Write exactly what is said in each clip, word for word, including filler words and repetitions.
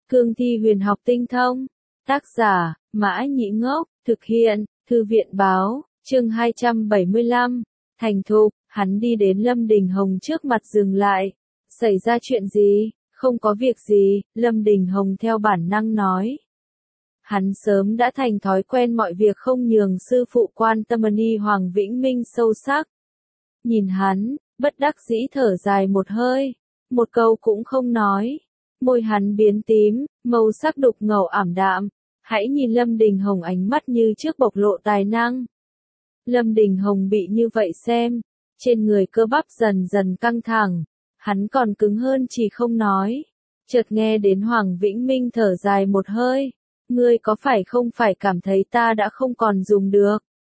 Cương thi huyền học tinh thông. Tác giả, Mã Nhĩ Ngốc, thực hiện, Thư viện báo, chương hai trăm bảy mươi lăm, thành thục, hắn đi đến Lâm Đình Hồng trước mặt dừng lại. Xảy ra chuyện gì? Không có việc gì, Lâm Đình Hồng theo bản năng nói. Hắn sớm đã thành thói quen mọi việc không nhường sư phụ quan tâm. Ni Hoàng Vĩnh Minh sâu sắc. Nhìn hắn, bất đắc dĩ thở dài một hơi, một câu cũng không nói. Môi hắn biến tím, màu sắc đục ngầu ảm đạm. Hãy nhìn Lâm Đình Hồng ánh mắt như trước bộc lộ tài năng. Lâm Đình Hồng bị như vậy xem, trên người cơ bắp dần dần căng thẳng, hắn còn cứng hơn chỉ không nói. Chợt nghe đến Hoàng Vĩnh Minh thở dài một hơi, ngươi có phải không phải cảm thấy ta đã không còn dùng được?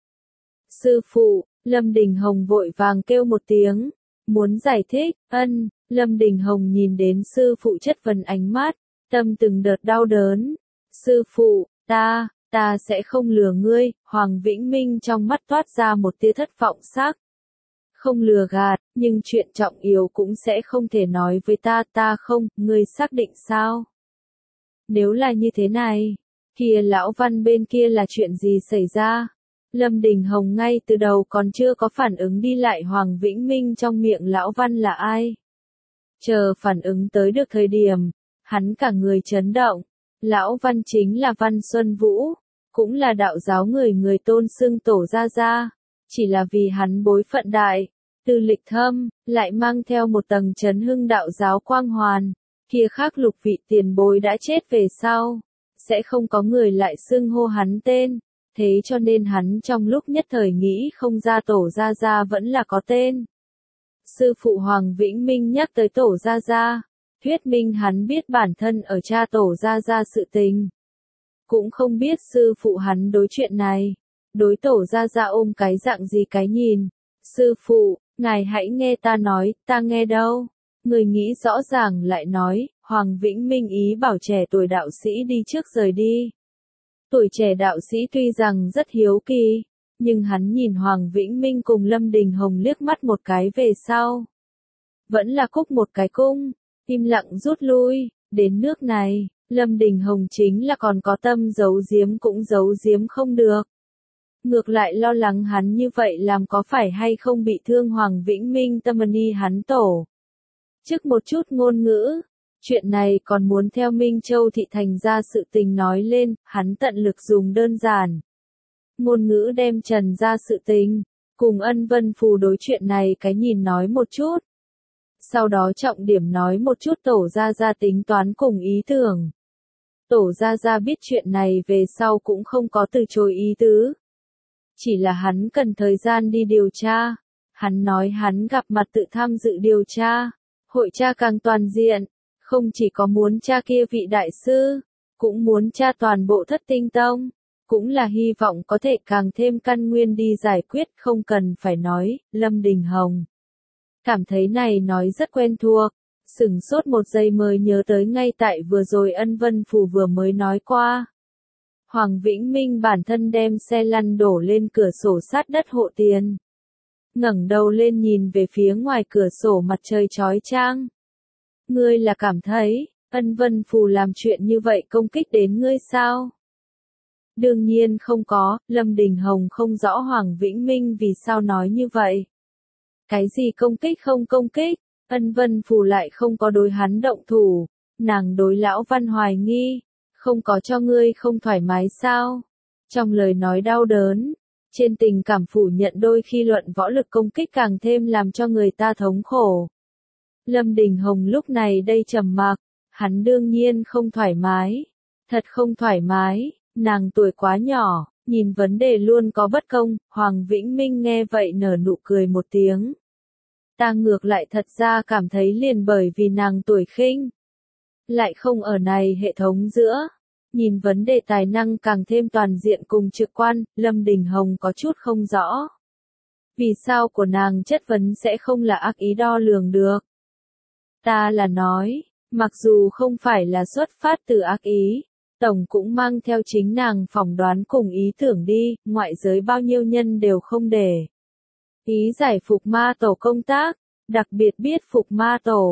Sư phụ, Lâm Đình Hồng vội vàng kêu một tiếng, muốn giải thích. Ân, Lâm Đình Hồng nhìn đến sư phụ chất vấn ánh mắt, tâm từng đợt đau đớn. Sư phụ, ta, ta sẽ không lừa ngươi. Hoàng Vĩnh Minh trong mắt toát ra một tia thất vọng sắc. Không lừa gạt, nhưng chuyện trọng yếu cũng sẽ không thể nói với ta. Ta không, ngươi xác định sao? Nếu là như thế này, kia lão Văn bên kia là chuyện gì xảy ra? Lâm Đình Hồng ngay từ đầu còn chưa có phản ứng đi lại Hoàng Vĩnh Minh trong miệng lão Văn là ai. Chờ phản ứng tới được thời điểm, hắn cả người chấn động. Lão Văn chính là Văn Xuân Vũ, cũng là đạo giáo người người tôn xưng tổ gia gia. Chỉ là vì hắn bối phận đại, tư lịch thâm, lại mang theo một tầng chấn hưng đạo giáo quang hoàn. Kia khác lục vị tiền bối đã chết về sau, sẽ không có người lại xưng hô hắn tên. Thế cho nên hắn trong lúc nhất thời nghĩ không ra tổ gia gia vẫn là có tên. Sư phụ Hoàng Vĩnh Minh nhắc tới tổ gia gia, thuyết minh hắn biết bản thân ở cha tổ gia gia sự tình. Cũng không biết sư phụ hắn đối chuyện này, đối tổ gia gia ôm cái dạng gì cái nhìn. Sư phụ, ngài hãy nghe ta nói. Ta nghe đâu? Người nghĩ rõ ràng lại nói. Hoàng Vĩnh Minh ý bảo trẻ tuổi đạo sĩ đi trước rời đi. Tuổi trẻ đạo sĩ tuy rằng rất hiếu kỳ, nhưng hắn nhìn Hoàng Vĩnh Minh cùng Lâm Đình Hồng liếc mắt một cái về sau. Vẫn là cúc một cái cung, im lặng rút lui. Đến nước này, Lâm Đình Hồng chính là còn có tâm giấu giếm cũng giấu giếm không được. Ngược lại lo lắng hắn như vậy làm có phải hay không bị thương Hoàng Vĩnh Minh tâm. Ni hắn tổ. Trước một chút ngôn ngữ, chuyện này còn muốn theo Minh Châu thị thành ra sự tình nói lên, hắn tận lực dùng đơn giản ngôn ngữ đem trần ra sự tình, cùng Ân Vân Phù đối chuyện này cái nhìn nói một chút. Sau đó trọng điểm nói một chút tổ gia gia tính toán cùng ý tưởng. Tổ gia gia biết chuyện này về sau cũng không có từ chối ý tứ. Chỉ là hắn cần thời gian đi điều tra. Hắn nói hắn gặp mặt tự tham dự điều tra, hội tra càng toàn diện. Không chỉ có muốn tra kia vị đại sư, cũng muốn tra toàn bộ Thất Tinh Tông, cũng là hy vọng có thể càng thêm căn nguyên đi giải quyết. Không cần phải nói, Lâm Đình Hồng cảm thấy này nói rất quen thuộc, sửng sốt một giây mới nhớ tới ngay tại vừa rồi Ân Vân Phù vừa mới nói qua. Hoàng Vĩnh Minh bản thân đem xe lăn đổ lên cửa sổ sát đất hộ tiền. Ngẩng đầu lên nhìn về phía ngoài cửa sổ mặt trời chói chang. Ngươi là cảm thấy, Ân Vân Phù làm chuyện như vậy công kích đến ngươi sao? Đương nhiên không có. Lâm Đình Hồng không rõ Hoàng Vĩnh Minh vì sao nói như vậy. Cái gì công kích không công kích, Ân Vân Phù lại không có đối hắn động thủ, nàng đối lão Văn hoài nghi, không có cho ngươi không thoải mái sao? Trong lời nói đau đớn, trên tình cảm phủ nhận đôi khi luận võ lực công kích càng thêm làm cho người ta thống khổ. Lâm Đình Hồng lúc này đây trầm mặc, hắn đương nhiên không thoải mái, thật không thoải mái, nàng tuổi quá nhỏ, nhìn vấn đề luôn có bất công. Hoàng Vĩnh Minh nghe vậy nở nụ cười một tiếng. Ta ngược lại thật ra cảm thấy liền bởi vì nàng tuổi khinh, lại không ở này hệ thống giữa, nhìn vấn đề tài năng càng thêm toàn diện cùng trực quan. Lâm Đình Hồng có chút không rõ, vì sao của nàng chất vấn sẽ không là ác ý đo lường được. Ta là nói, mặc dù không phải là xuất phát từ ác ý, tổng cũng mang theo chính nàng phỏng đoán cùng ý tưởng đi. Ngoại giới bao nhiêu nhân đều không để ý giải phục ma tổ công tác, đặc biệt biết phục ma tổ,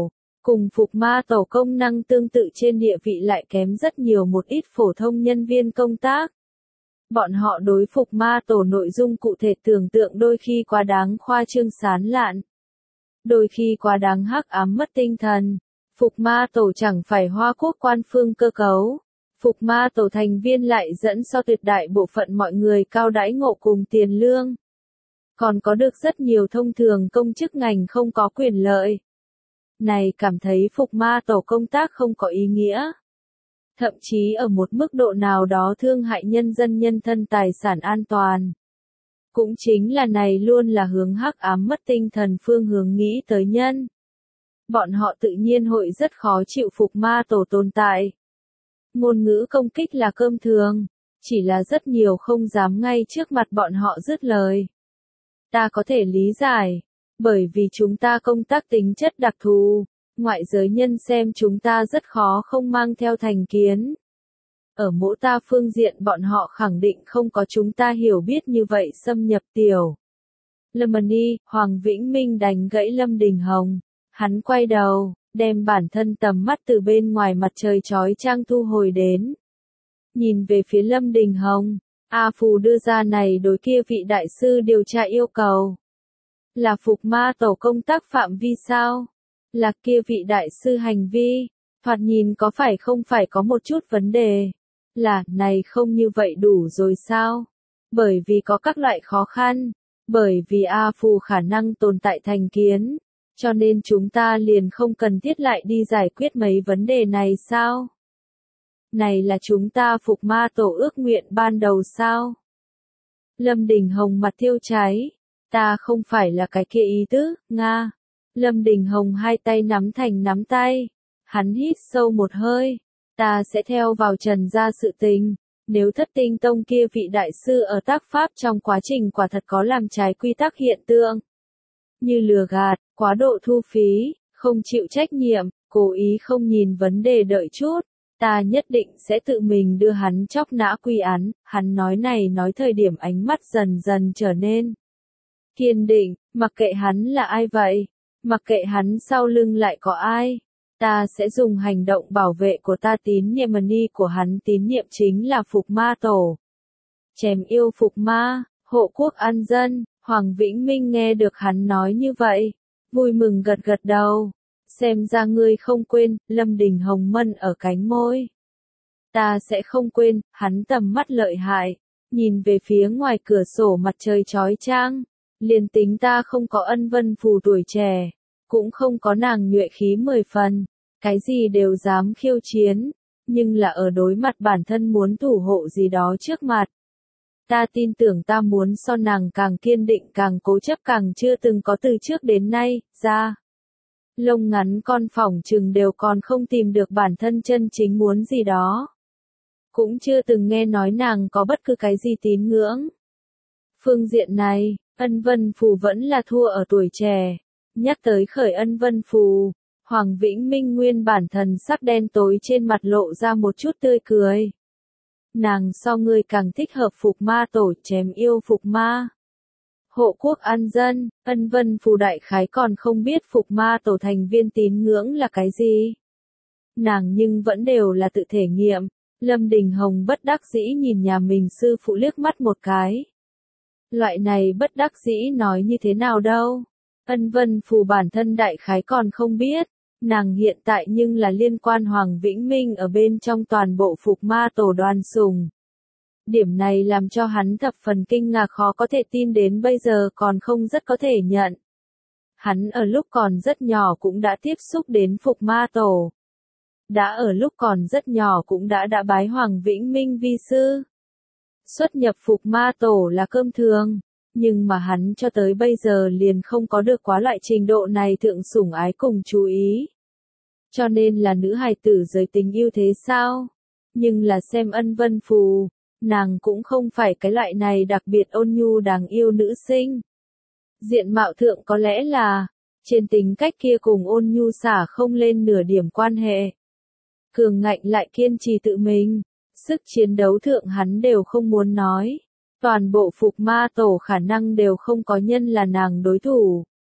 Cùng Phục Ma Tổ công năng tương tự trên địa vị lại kém rất nhiều một ít phổ thông nhân viên công tác. Bọn họ đối Phục Ma Tổ nội dung cụ thể tưởng tượng đôi khi quá đáng khoa trương sán lạn. Đôi khi quá đáng hắc ám mất tinh thần. Phục Ma Tổ chẳng phải Hoa Quốc quan phương cơ cấu. Phục Ma Tổ thành viên lại dẫn so tuyệt đại bộ phận mọi người cao đãi ngộ cùng tiền lương. Còn có được rất nhiều thông thường công chức ngành không có quyền lợi. Này cảm thấy Phục Ma Tổ công tác không có ý nghĩa. Thậm chí ở một mức độ nào đó thương hại nhân dân nhân thân tài sản an toàn. Cũng chính là này luôn là hướng hắc ám mất tinh thần phương hướng nghĩ tới nhân. Bọn họ tự nhiên hội rất khó chịu Phục Ma Tổ tồn tại. Ngôn ngữ công kích là cơm thường, chỉ là rất nhiều không dám ngay trước mặt bọn họ dứt lời. Ta có thể lý giải, bởi vì chúng ta công tác tính chất đặc thù, ngoại giới nhân xem chúng ta rất khó không mang theo thành kiến. Ở mỗi ta phương diện bọn họ khẳng định không có chúng ta hiểu biết như vậy xâm nhập tiểu. Lemony, Hoàng Vĩnh Minh đánh gãy Lâm Đình Hồng. Hắn quay đầu, đem bản thân tầm mắt từ bên ngoài mặt trời chói chang thu hồi đến. Nhìn về phía Lâm Đình Hồng, A Phù đưa ra này đối kia vị đại sư điều tra yêu cầu. Là Phục Ma Tổ công tác phạm vi sao? Là kia vị đại sư hành vi, thoạt nhìn có phải không phải có một chút vấn đề? Là, này không như vậy đủ rồi sao? Bởi vì có các loại khó khăn, bởi vì A Phù khả năng tồn tại thành kiến, cho nên chúng ta liền không cần thiết lại đi giải quyết mấy vấn đề này sao? Này là chúng ta Phục Ma Tổ ước nguyện ban đầu sao? Lâm Đình Hồng mặt thiêu cháy, ta không phải là cái kia ý tứ, Nga. Lâm Đình Hồng hai tay nắm thành nắm tay, hắn hít sâu một hơi, ta sẽ theo vào trần ra sự tình, nếu Thất Tinh Tông kia vị đại sư ở tác pháp trong quá trình quả thật có làm trái quy tắc hiện tượng. Như lừa gạt, quá độ thu phí, không chịu trách nhiệm, cố ý không nhìn vấn đề đợi chút, ta nhất định sẽ tự mình đưa hắn chóc nã quy án. Hắn nói này nói thời điểm ánh mắt dần dần trở nên kiên định, mặc kệ hắn là ai vậy, mặc kệ hắn sau lưng lại có ai, ta sẽ dùng hành động bảo vệ của ta tín nhiệm ni của hắn tín nhiệm chính là Phục Ma Tổ. Chém yêu Phục Ma, hộ quốc an dân. Hoàng Vĩnh Minh nghe được hắn nói như vậy, vui mừng gật gật đầu. Xem ra ngươi không quên, Lâm Đình Hồng mân ở cánh môi. Ta sẽ không quên, hắn tầm mắt lợi hại, nhìn về phía ngoài cửa sổ mặt trời chói chang. Liền tính ta không có Ân Vân Phù tuổi trẻ, cũng không có nàng nhuệ khí mười phần, cái gì đều dám khiêu chiến, nhưng là ở đối mặt bản thân muốn thủ hộ gì đó trước mặt. Ta tin tưởng ta muốn so nàng càng kiên định càng cố chấp càng chưa từng có từ trước đến nay, ra. Lông ngắn con phỏng chừng đều còn không tìm được bản thân chân chính muốn gì đó. Cũng chưa từng nghe nói nàng có bất cứ cái gì tín ngưỡng. Phương diện này, Ân Vân Phù vẫn là thua ở tuổi trẻ. Nhắc tới khởi Ân Vân Phù, Hoàng Vĩnh Minh nguyên bản thần sắc đen tối trên mặt lộ ra một chút tươi cười. Nàng so ngươi càng thích hợp Phục Ma Tổ chém yêu Phục Ma. Hộ quốc an dân, Ân Vân Phù đại khái còn không biết Phục Ma Tổ thành viên tín ngưỡng là cái gì. Nàng nhưng vẫn đều là tự thể nghiệm. Lâm Đình Hồng bất đắc dĩ nhìn nhà mình sư phụ liếc mắt một cái. Loại này bất đắc dĩ nói như thế nào đâu. Ân Vân Phù bản thân đại khái còn không biết. Nàng hiện tại nhưng là liên quan Hoàng Vĩnh Minh ở bên trong toàn bộ Phục Ma Tổ đoàn sùng. Điểm này làm cho hắn thập phần kinh ngạc khó có thể tin đến bây giờ còn không rất có thể nhận. Hắn ở lúc còn rất nhỏ cũng đã tiếp xúc đến Phục Ma Tổ. Đã ở lúc còn rất nhỏ cũng đã đã bái Hoàng Vĩnh Minh vi sư. Xuất nhập Phục Ma Tổ là cơm thường, nhưng mà hắn cho tới bây giờ liền không có được quá loại trình độ này thượng sủng ái cùng chú ý. Cho nên là nữ hài tử giới tính ưu thế sao? Nhưng là xem Ân Vân Phù, nàng cũng không phải cái loại này đặc biệt ôn nhu đáng yêu nữ sinh. Diện mạo thượng có lẽ là, trên tính cách kia cùng ôn nhu xả không lên nửa điểm quan hệ. Cường ngạnh lại kiên trì tự mình, sức chiến đấu thượng hắn đều không muốn nói. Toàn bộ Phục Ma Tổ khả năng đều không có nhân là nàng đối thủ.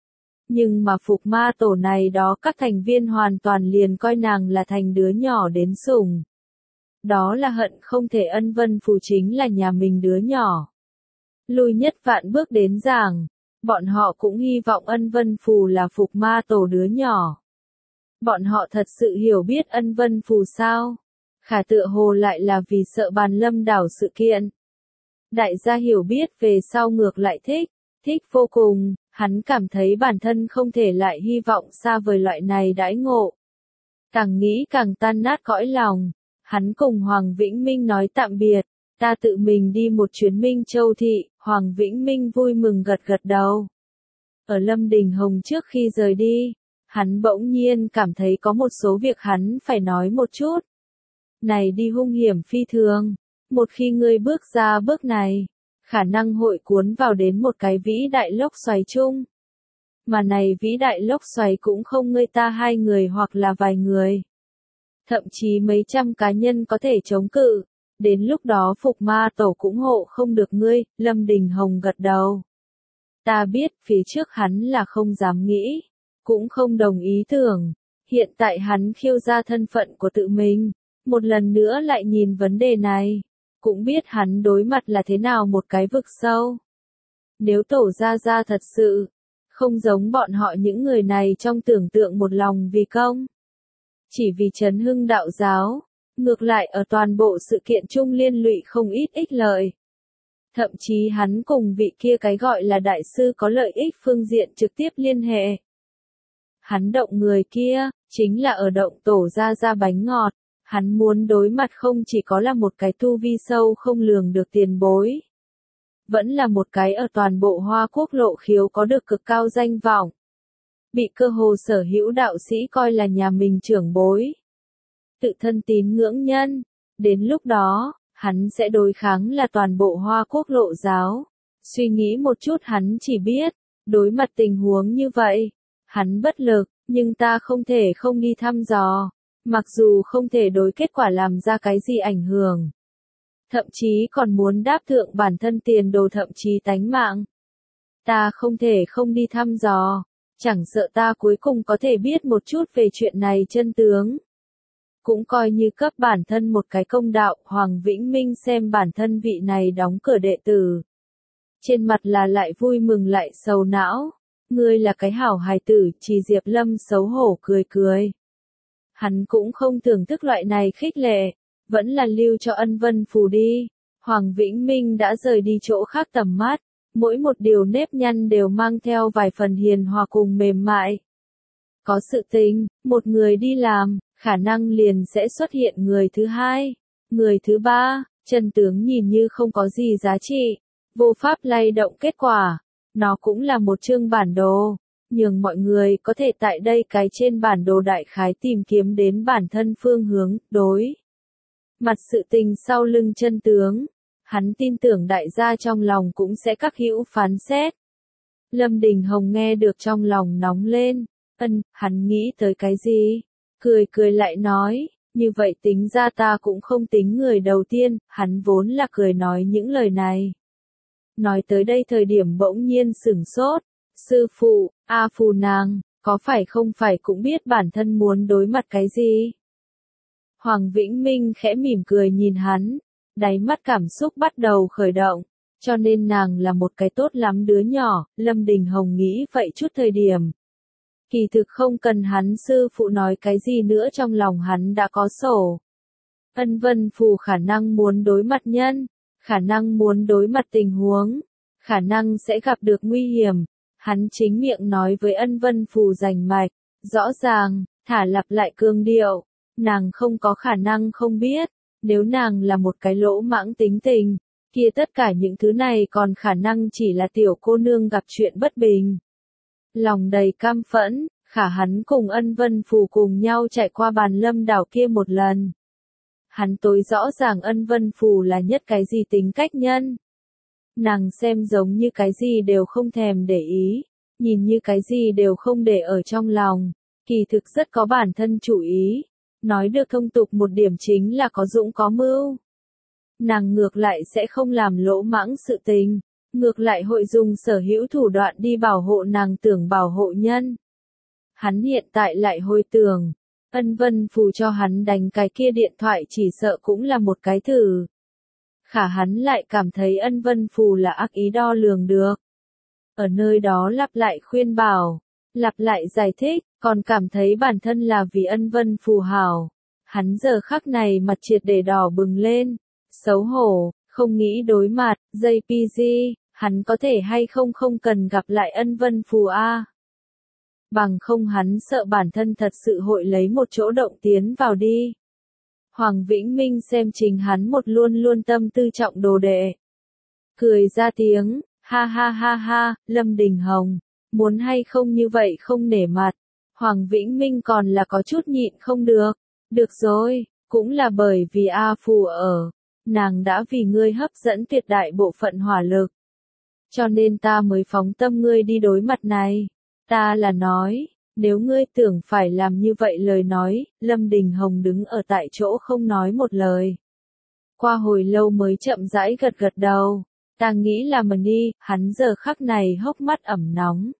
Nhưng mà Phục Ma Tổ này đó các thành viên hoàn toàn liền coi nàng là thành đứa nhỏ đến sủng. Đó là hận không thể Ân Vân Phù chính là nhà mình đứa nhỏ. Lui nhất vạn bước đến giảng, bọn họ cũng hy vọng Ân Vân Phù là Phục Ma Tổ đứa nhỏ. Bọn họ thật sự hiểu biết Ân Vân Phù sao? Khả tựa hồ lại là vì sợ bàn lâm đảo sự kiện. Đại gia hiểu biết về sau ngược lại thích, thích vô cùng, hắn cảm thấy bản thân không thể lại hy vọng xa vời loại này đãi ngộ. Càng nghĩ càng tan nát cõi lòng, hắn cùng Hoàng Vĩnh Minh nói tạm biệt, ta tự mình đi một chuyến Minh Châu Thị, Hoàng Vĩnh Minh vui mừng gật gật đầu. Ở Lâm Đình Hồng trước khi rời đi, hắn bỗng nhiên cảm thấy có một số việc hắn phải nói một chút. Này đi hung hiểm phi thường, một khi ngươi bước ra bước này, khả năng hội cuốn vào đến một cái vĩ đại lốc xoáy chung. Mà này vĩ đại lốc xoáy cũng không ngươi ta hai người hoặc là vài người. Thậm chí mấy trăm cá nhân có thể chống cự, đến lúc đó Phục Ma Tổ cũng hộ không được ngươi, Lâm Đình Hồng gật đầu. Ta biết phía trước hắn là không dám nghĩ, cũng không đồng ý tưởng, hiện tại hắn khiêu ra thân phận của tự mình, một lần nữa lại nhìn vấn đề này, cũng biết hắn đối mặt là thế nào một cái vực sâu. Nếu Tổ Gia Gia thật sự, không giống bọn họ những người này trong tưởng tượng một lòng vì công, chỉ vì chấn hưng đạo giáo, ngược lại ở toàn bộ sự kiện chung liên lụy không ít ích lợi. Thậm chí hắn cùng vị kia cái gọi là đại sư có lợi ích phương diện trực tiếp liên hệ. Hắn động người kia, chính là ở động Tổ Gia Gia bánh ngọt, hắn muốn đối mặt không chỉ có là một cái tu vi sâu không lường được tiền bối. Vẫn là một cái ở toàn bộ Hoa Quốc lộ khiếu có được cực cao danh vọng. Bị cơ hồ sở hữu đạo sĩ coi là nhà mình trưởng bối. Tự thân tín ngưỡng nhân, đến lúc đó, hắn sẽ đối kháng là toàn bộ Hoa Quốc lộ giáo. Suy nghĩ một chút hắn chỉ biết, đối mặt tình huống như vậy, hắn bất lực, nhưng ta không thể không đi thăm dò, mặc dù không thể đối kết quả làm ra cái gì ảnh hưởng. Thậm chí còn muốn đáp thượng bản thân tiền đồ thậm chí tánh mạng. Ta không thể không đi thăm dò, chẳng sợ ta cuối cùng có thể biết một chút về chuyện này chân tướng. Cũng coi như cấp bản thân một cái công đạo, Hoàng Vĩnh Minh xem bản thân vị này đóng cửa đệ tử. Trên mặt là lại vui mừng lại sầu não, ngươi là cái hảo hài tử, Chỉ Diệp Lâm xấu hổ cười cười. Hắn cũng không thưởng thức loại này khích lệ, vẫn là lưu cho Ân Vân Phù đi. Hoàng Vĩnh Minh đã rời đi chỗ khác tầm mắt, mỗi một điều nếp nhăn đều mang theo vài phần hiền hòa cùng mềm mại. Có sự tình, một người đi làm, khả năng liền sẽ xuất hiện người thứ hai, người thứ ba, chân tướng nhìn như không có gì giá trị, vô pháp lay động kết quả. Nó cũng là một chương bản đồ, nhường mọi người có thể tại đây cái trên bản đồ đại khái tìm kiếm đến bản thân phương hướng, đối mặt sự tình sau lưng chân tướng. Hắn tin tưởng đại gia trong lòng cũng sẽ các hữu phán xét. Lâm Đình Hồng nghe được trong lòng nóng lên, ân, hắn nghĩ tới cái gì? Cười cười lại nói, như vậy tính ra ta cũng không tính người đầu tiên, hắn vốn là cười nói những lời này. Nói tới đây thời điểm bỗng nhiên sửng sốt, sư phụ, A Phù nàng, có phải không phải cũng biết bản thân muốn đối mặt cái gì? Hoàng Vĩnh Minh khẽ mỉm cười nhìn hắn, đáy mắt cảm xúc bắt đầu khởi động, cho nên nàng là một cái tốt lắm đứa nhỏ, Lâm Đình Hồng nghĩ vậy chút thời điểm. Kỳ thực không cần hắn sư phụ nói cái gì nữa trong lòng hắn đã có sổ. Ân Vân Phù khả năng muốn đối mặt nhân, khả năng muốn đối mặt tình huống, khả năng sẽ gặp được nguy hiểm. Hắn chính miệng nói với Ân Vân Phù rành mạch, rõ ràng, thả lặp lại cương điệu, nàng không có khả năng không biết, nếu nàng là một cái lỗ mãng tính tình, kia tất cả những thứ này còn khả năng chỉ là tiểu cô nương gặp chuyện bất bình. Lòng đầy cam phẫn, khả hắn cùng Ân Vân Phù cùng nhau chạy qua bàn lâm đảo kia một lần. Hắn tối rõ ràng Ân Vân Phù là nhất cái gì tính cách nhân. Nàng xem giống như cái gì đều không thèm để ý, nhìn như cái gì đều không để ở trong lòng, kỳ thực rất có bản thân chủ ý. Nói được thông tục một điểm chính là có dũng có mưu. Nàng ngược lại sẽ không làm lỗ mãng sự tình, ngược lại hội dùng sở hữu thủ đoạn đi bảo hộ nàng tưởng bảo hộ nhân. Hắn hiện tại lại hồi tưởng, Ân Vân Phù cho hắn đánh cái kia điện thoại chỉ sợ cũng là một cái thử. Khả hắn lại cảm thấy Ân Vân Phù là ác ý đo lường được. Ở nơi đó lặp lại khuyên bảo, lặp lại giải thích, còn cảm thấy bản thân là vì Ân Vân Phù hảo. Hắn giờ khắc này mặt triệt để đỏ bừng lên, xấu hổ, không nghĩ đối mặt, gi pê giê, hắn có thể hay không không cần gặp lại Ân Vân Phù a. Bằng không hắn sợ bản thân thật sự hội lấy một chỗ động tiến vào đi. Hoàng Vĩnh Minh xem trình hắn một luôn luôn tâm tư trọng đồ đệ. Cười ra tiếng, ha ha ha ha, Lâm Đình Hồng, muốn hay không như vậy không nể mặt. Hoàng Vĩnh Minh còn là có chút nhịn không được. Được rồi, cũng là bởi vì A Phù ở, nàng đã vì ngươi hấp dẫn tuyệt đại bộ phận hỏa lực. Cho nên ta mới phóng tâm ngươi đi đối mặt này. Ta là nói, nếu ngươi tưởng phải làm như vậy lời nói, Lâm Đình Hồng đứng ở tại chỗ không nói một lời. Qua hồi lâu mới chậm rãi gật gật đầu, ta nghĩ là mình đi, hắn giờ khắc này hốc mắt ẩm nóng.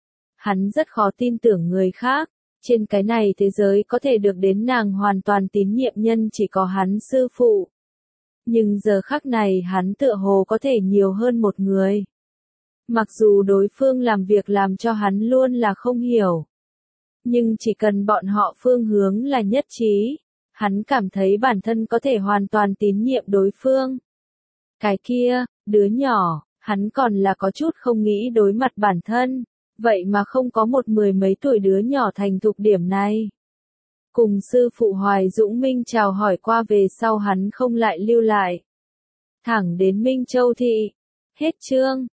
Hắn rất khó tin tưởng người khác, trên cái này thế giới có thể được đến nàng hoàn toàn tín nhiệm nhân chỉ có hắn sư phụ. Nhưng giờ khắc này hắn tựa hồ có thể nhiều hơn một người. Mặc dù đối phương làm việc làm cho hắn luôn là không hiểu. Nhưng chỉ cần bọn họ phương hướng là nhất trí, hắn cảm thấy bản thân có thể hoàn toàn tín nhiệm đối phương. Cái kia, đứa nhỏ, hắn còn là có chút không nghĩ đối mặt bản thân, vậy mà không có một mười mấy tuổi đứa nhỏ thành thục điểm này. Cùng sư phụ Hoài Dũng Minh chào hỏi qua về sau hắn không lại lưu lại. Thẳng đến Minh Châu Thị. Hết chương.